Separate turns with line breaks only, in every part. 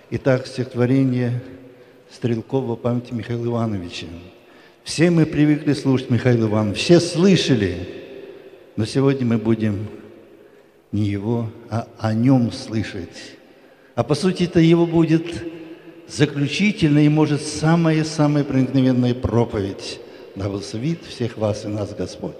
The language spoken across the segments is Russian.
Итак, стихотворение Стрелкова по памяти Михаила Ивановича. Все мы привыкли слушать Михаила Ивановича, все слышали, но сегодня мы будем не его, а о нем слышать. А по сути это его будет заключительная и, может, самая проникновенная проповедь. Да благословит всех вас и нас Господь.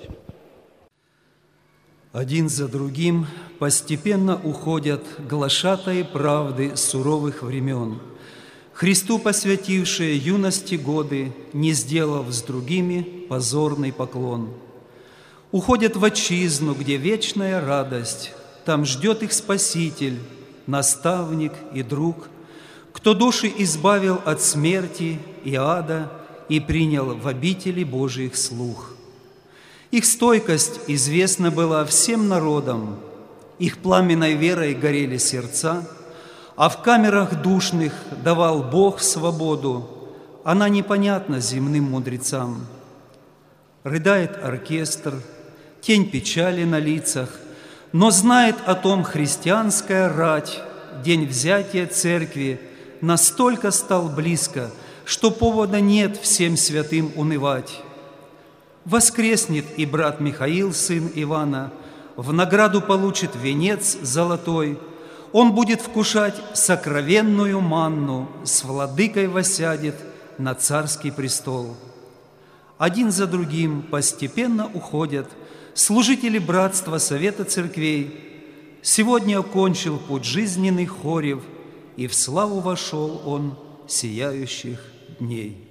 Один за другим постепенно уходят глашатаи правды суровых времен, Христу посвятившие юности годы, не сделав с другими позорный поклон. Уходят в отчизну, где вечная радость, там ждет их Спаситель, наставник и друг, кто души избавил от смерти и ада и принял в обители Божиих слух. Их стойкость известна была всем народам, их пламенной верой горели сердца, а в камерах душных давал Бог свободу, она непонятна земным мудрецам. Рыдает оркестр, тень печали на лицах, но знает о том христианская рать, день взятия церкви настолько стал близко, что повода нет всем святым унывать. Воскреснет и брат Михаил, сын Ивана, в награду получит венец золотой, он будет вкушать сокровенную манну, с владыкой воссядет на царский престол. Один за другим постепенно уходят служители братства Совета Церквей. Сегодня окончил путь жизненный Хорев, и в славу вошел он сияющих дней.